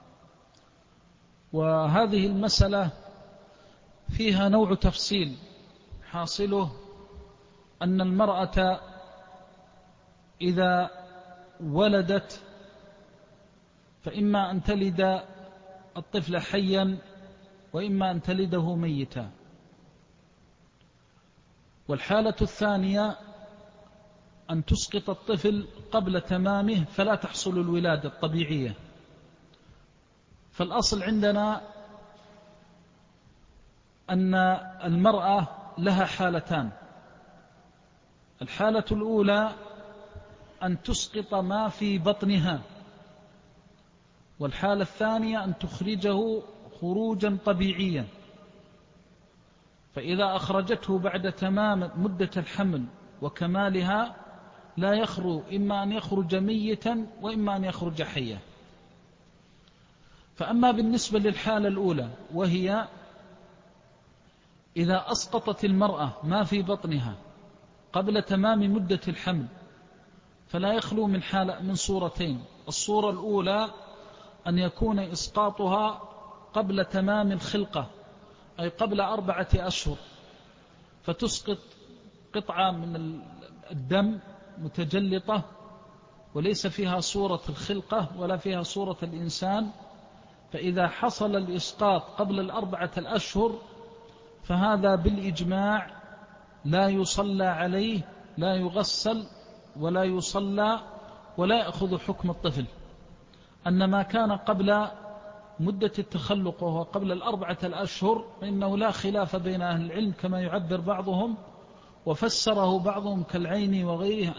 وهذه المسألة فيها نوع تفصيل حاصله أن المرأة إذا ولدت فإما أن تلد الطفل حيا وإما أن تلده ميتا. والحالة الثانية أن تسقط الطفل قبل تمامه فلا تحصل الولادة الطبيعية. فالأصل عندنا أن المرأة لها حالتان: الحالة الأولى أن تسقط ما في بطنها، والحالة الثانية أن تخرجه خروجا طبيعيا. فإذا أخرجته بعد تمام مدة الحمل وكمالها لا يخرج، إما أن يخرج ميتا وإما أن يخرج حيا. فأما بالنسبة للحالة الأولى، وهي إذا أسقطت المرأة ما في بطنها قبل تمام مدة الحمل، فلا يخلو من صورتين: الصورة الأولى أن يكون إسقاطها قبل تمام الخلقة، أي قبل 4 أشهر، فتسقط قطعة من الدم متجلطة وليس فيها صورة الخلقة ولا فيها صورة الإنسان. فإذا حصل الإسقاط قبل 4 أشهر فهذا بالإجماع لا يصلى عليه، لا يغسل ولا يصلى ولا يأخذ حكم الطفل. أن ما كان قبل مدة التخلق وهو قبل 4 أشهر فإنه لا خلاف بين أهل العلم كما يعبر بعضهم، وفسره بعضهم كالعيني وغيره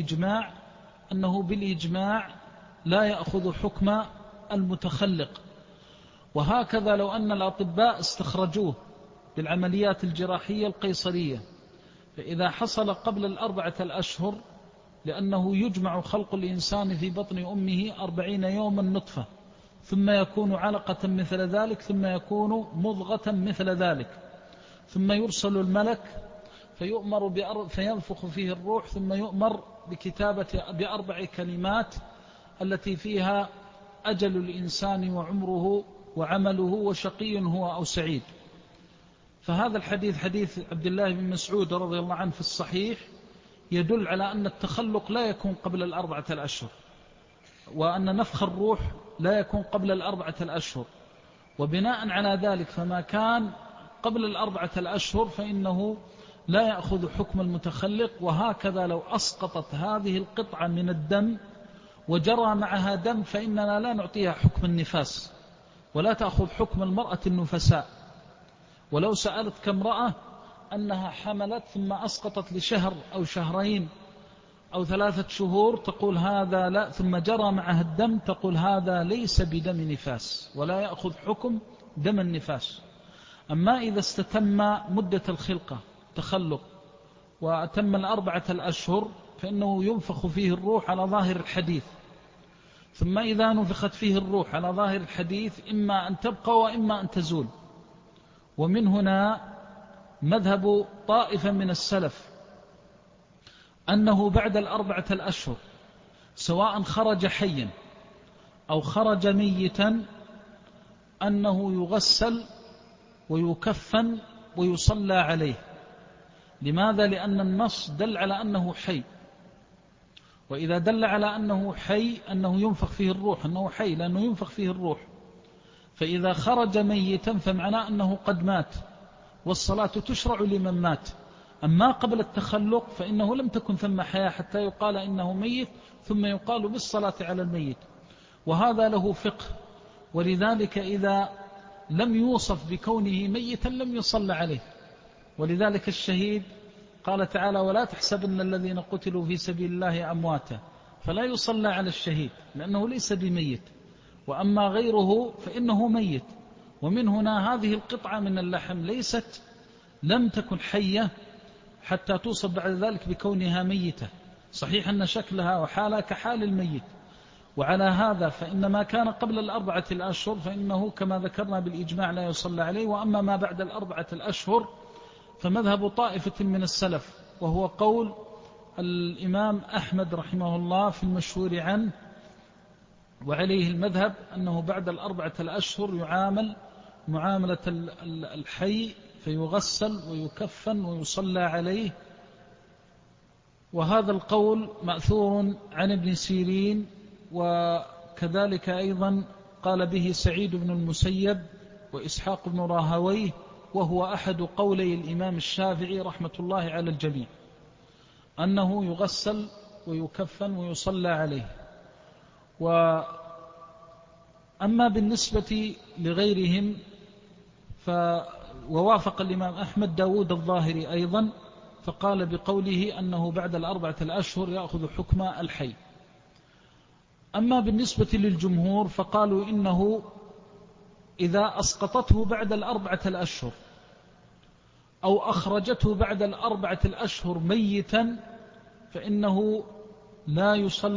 أنه بالإجماع لا يأخذ حكم المتخلق. وهكذا لو أن الأطباء استخرجوه بالعمليات الجراحية القيصرية، فإذا حصل قبل 4 أشهر، لأنه يجمع خلق الإنسان في بطن أمه 40 يوما نطفة، ثم يكون علقة مثل ذلك، ثم يكون مضغة مثل ذلك، ثم يرسل الملك فينفخ فيه الروح، ثم يؤمر بكتابة ب4 كلمات التي فيها أجل الإنسان وعمره وعمله وشقي هو أو سعيد. فهذا الحديث، حديث عبد الله بن مسعود رضي الله عنه في الصحيح، يدل على أن التخلق لا يكون قبل 4 أشهر، وأن نفخ الروح لا يكون قبل 4 أشهر. وبناء على ذلك فما كان قبل 4 أشهر فإنه لا يأخذ حكم المتخلق. وهكذا لو أسقطت هذه القطعة من الدم وجرى معها دم فإننا لا نعطيها حكم النفاس ولا تأخذ حكم المرأة النفساء. ولو سألتك امرأة أنها حملت ثم أسقطت لشهر أو شهرين أو 3 شهور تقول هذا لا، ثم جرى معها الدم تقول هذا ليس بدم نفاس ولا يأخذ حكم دم النفاس. أما إذا استتم مدة الخلقة تخلق وأتم 4 أشهر فإنه ينفخ فيه الروح على ظاهر الحديث، ثم إذا نفخت فيه الروح على ظاهر الحديث إما أن تبقى وإما أن تزول. ومن هنا مذهب طائفة من السلف أنه بعد 4 أشهر سواء خرج حيا أو خرج ميتا أنه يغسل ويكفن ويصلى عليه. لماذا؟ لأن النص دل على أنه حي، وإذا دل على أنه حي أنه ينفخ فيه الروح، أنه حي لأنه ينفخ فيه الروح. فإذا خرج ميتا فمعناه أنه قد مات، والصلاة تشرع لمن مات. أما قبل التخلق فإنه لم تكن ثم حياة حتى يقال إنه ميت ثم يقال بالصلاة على الميت، وهذا له فقه. ولذلك إذا لم يوصف بكونه ميتا لم يصلى عليه. ولذلك الشهيد قال تعالى ولا تحسبن الذين قتلوا في سبيل الله أمواتا، فلا يصلى على الشهيد لأنه ليس بميت. وأما غيره فإنه ميت. ومن هنا هذه القطعة من اللحم لم تكن حية حتى توصف بعد ذلك بكونها ميتة. صحيح أن شكلها وحالها كحال الميت. وعلى هذا فإن ما كان قبل 4 أشهر فإنه كما ذكرنا بالإجماع لا يصلى عليه. وأما ما بعد 4 أشهر فمذهب طائفة من السلف، وهو قول الإمام أحمد رحمه الله في المشهور عنه، وعليه المذهب أنه بعد 4 أشهر يعامل معاملة الحي، فيغسل ويكفن ويصلى عليه وهذا القول مأثور عن ابن سيرين، وكذلك أيضا قال به سعيد بن المسيب وإسحاق بن راهويه، وهو أحد قولي الإمام الشافعي رحمة الله على الجميع، أنه يغسل ويكفن ويصلى عليه. وأما بالنسبة لغيرهم ووافق الإمام أحمد داود الظاهري أيضا، فقال بقوله أنه بعد 4 الأشهر يأخذ حكم الحي. أما بالنسبة للجمهور فقالوا إنه إذا أسقطته بعد 4 الأشهر أو أخرجته بعد 4 الأشهر ميتا فإنه لا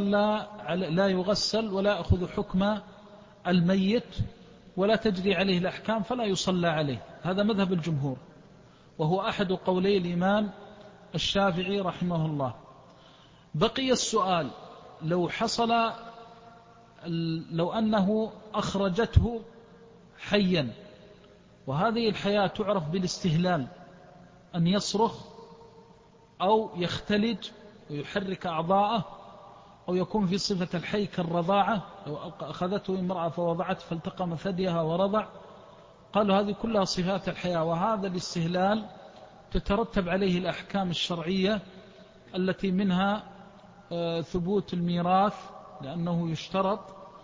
يغسل ولا يأخذ حكم الميت ولا تجري عليه الأحكام، فلا يصلى عليه. هذا مذهب الجمهور، وهو أحد قولي الإمام الشافعي رحمه الله. بقي السؤال، لو أنه أخرجته حيا، وهذه الحياة تعرف بالاستهلال، أن يصرخ أو يختلج ويحرك أعضاءه، أو يكون في صفة الحي كالرضاعة، لو أخذته امرأة فوضعت فالتقم ثديها ورضع، قالوا هذه كلها صفات الحياة. وهذا الاستهلال تترتب عليه الأحكام الشرعية التي منها ثبوت الميراث، لأنه يشترط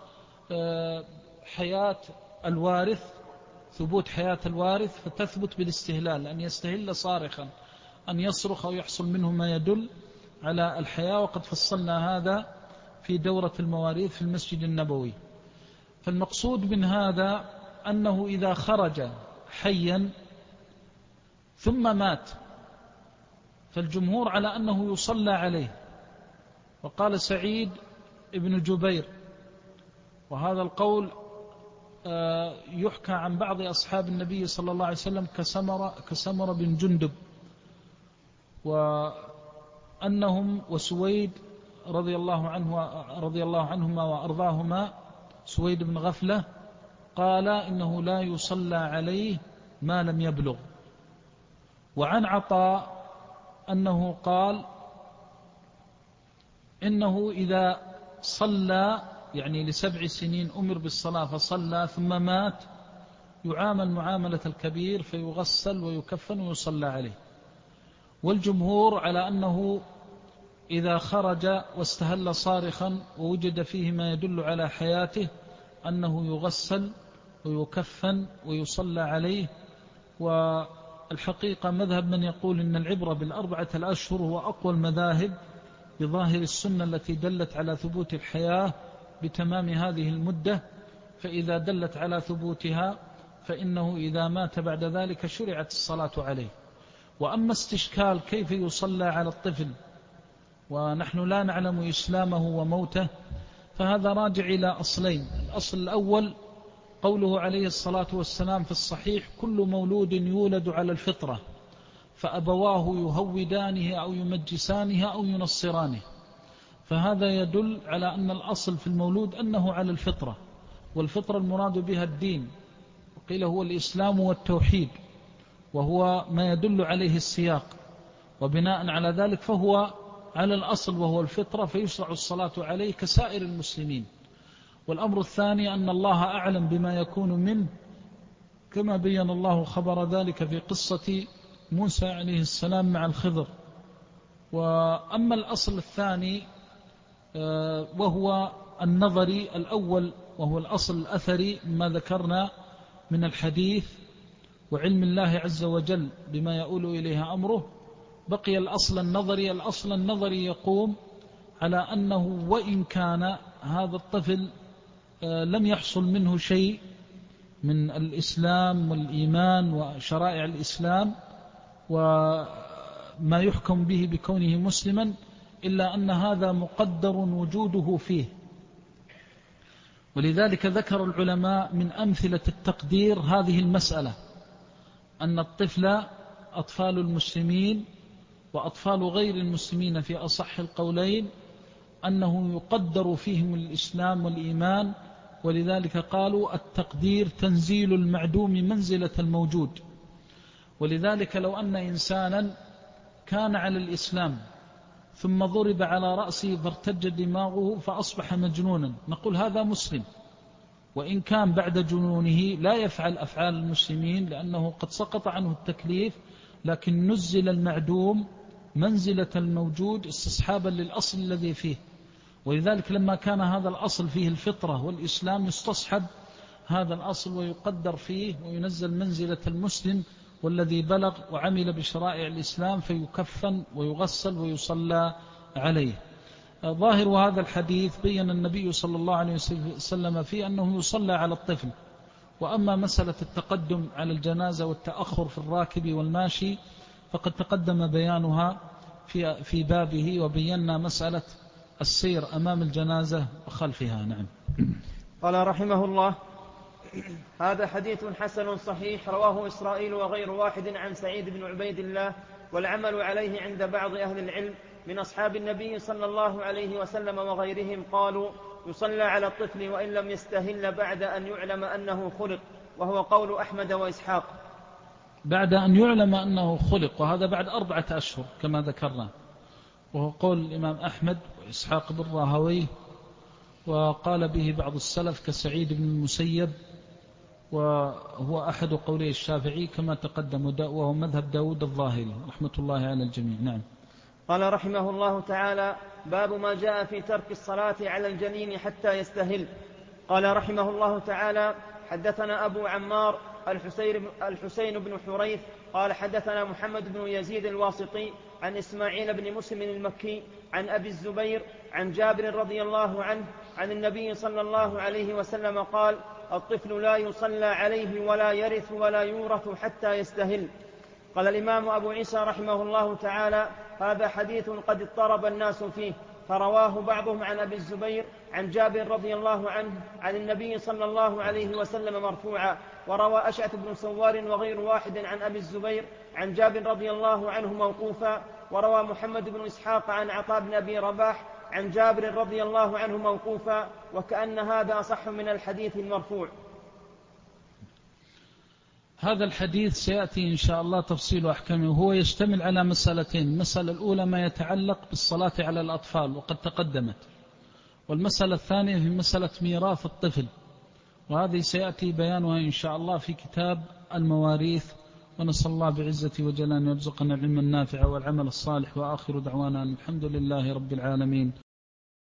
حياة الوارث، ثبوت حياة الوارث فتثبت بالاستهلال، أن يستهل صارخا، أن يصرخ أو يحصل منه ما يدل على الحياة، وقد فصلنا هذا في دورة المواريث في المسجد النبوي. فالمقصود من هذا أنه إذا خرج حيا ثم مات فالجمهور على أنه يصلى عليه، وقال سعيد ابن جبير، وهذا القول يحكى عن بعض أصحاب النبي صلى الله عليه وسلم كسمر بن جندب، وأنهم وسويد رضي الله عنهما وأرضاهما، سويد بن غفلة، قال إنه لا يصلى عليه ما لم يبلغ. وعن عطاء أنه قال إنه إذا صلى، يعني ل7 سنين أمر بالصلاة فصلى ثم مات، يعامل معاملة الكبير فيغسل ويكفن ويصلى عليه. والجمهور على أنه إذا خرج واستهل صارخا ووجد فيه ما يدل على حياته أنه يغسل ويكفن ويصلى عليه. والحقيقة مذهب من يقول إن العبرة بال4 الأشهر هو أقوى المذاهب بظاهر السنة التي دلت على ثبوت الحياة بتمام هذه المدة، فإذا دلت على ثبوتها فإنه إذا مات بعد ذلك شرعت الصلاة عليه. وأما استشكال كيف يصلى على الطفل ونحن لا نعلم إسلامه وموته، فهذا راجع إلى أصلين. الأصل الأول قوله عليه الصلاة والسلام في الصحيح: كل مولود يولد على الفطرة فأبواه يهودانه أو يمجسانه أو ينصرانه. فهذا يدل على أن الأصل في المولود أنه على الفطرة، والفطرة المراد بها الدين، وقيل هو الإسلام والتوحيد، وهو ما يدل عليه السياق، وبناء على ذلك فهو على الأصل وهو الفطرة، فيشرع الصلاة عليه كسائر المسلمين. والأمر الثاني أن الله أعلم بما يكون منه، كما بين الله خبر ذلك في قصة موسى عليه السلام مع الخضر. وأما الأصل الثاني وهو النظري الأول، وهو الأصل الأثري ما ذكرنا من الحديث وعلم الله عز وجل بما يؤول إليها أمره، بقي الأصل النظري. الأصل النظري يقوم على أنه وإن كان هذا الطفل لم يحصل منه شيء من الإسلام والإيمان وشرائع الإسلام وما يحكم به بكونه مسلما، إلا أن هذا مقدر وجوده فيه. ولذلك ذكر العلماء من أمثلة التقدير هذه المسألة، أن الطفل أطفال المسلمين وأطفال غير المسلمين في أصح القولين أنه يقدر فيهم الإسلام والإيمان. ولذلك قالوا التقدير تنزيل المعدوم منزلة الموجود. ولذلك لو أن إنسانا كان على الإسلام ثم ضرب على رأسه فارتج دماغه فأصبح مجنونا، نقول هذا مسلم، وإن كان بعد جنونه لا يفعل أفعال المسلمين لأنه قد سقط عنه التكليف، لكن نزل المعدوم منزلة الموجود استصحابا للأصل الذي فيه. ولذلك لما كان هذا الأصل فيه الفطرة والإسلام يستصحب هذا الأصل ويقدر فيه وينزل منزلة المسلم والذي بلغ وعمل بشرائع الإسلام، فيكفن ويغسل ويصلى عليه. ظاهر هذا الحديث بين النبي صلى الله عليه وسلم فيه أنه يصلى على الطفل. وأما مسألة التقدم على الجنازة والتأخر في الراكب والماشي فقد تقدم بيانها في بابه، وبينا مسألة السير أمام الجنازة وخلفها. نعم. قال رحمه الله: هذا حديث حسن صحيح رواه إسرائيل وغير واحد عن سعيد بن عبيد الله، والعمل عليه عند بعض أهل العلم من أصحاب النبي صلى الله عليه وسلم وغيرهم قالوا يصلى على الطفل وإن لم يستهل بعد أن يعلم أنه خلق، وهو قول أحمد وإسحاق. بعد أن يعلم أنه خلق، وهذا بعد 4 أشهر كما ذكرنا، وهو قول الإمام أحمد وإسحاق بن راهويه، وقال به بعض السلف كسعيد بن المسيب، وهو أحد قولي الشافعي كما تقدم، وهو مذهب داود الظاهري رحمة الله على الجميع. نعم. قال رحمه الله تعالى: باب ما جاء في ترك الصلاة على الجنين حتى يستهل. قال رحمه الله تعالى: حدثنا أبو عمار الحسين بن حريث قال حدثنا محمد بن يزيد الواسطي عن إسماعيل بن مسلم المكي عن أبي الزبير عن جابر رضي الله عنه عن النبي صلى الله عليه وسلم قال: الطفل لا يصلى عليه ولا يرث ولا يورث حتى يستهل. قال الإمام أبو عيسى رحمه الله تعالى: هذا حديث قد اضطرب الناس فيه، فرواه بعضهم عن أبي الزبير عن جابر رضي الله عنه عن النبي صلى الله عليه وسلم مرفوعا، وروى أشعث بن سوار وغير واحد عن أبي الزبير عن جابر رضي الله عنه موقوفا، وروى محمد بن إسحاق عن عطاء بن أبي رباح عن جابر رضي الله عنه موقوفا، وكأن هذا أصح من الحديث المرفوع. هذا الحديث سيأتي إن شاء الله تفصيل أحكامه، وهو يشتمل على مسألتين: المسألة الأولى ما يتعلق بالصلاة على الأطفال وقد تقدمت، والمسألة الثانية في مسألة ميراث الطفل، وهذه سيأتي بيانها إن شاء الله في كتاب المواريث. ونسأل الله بعزة وجل أن يرزقنا العلم النافع والعمل الصالح، وآخر دعوانا الحمد لله رب العالمين.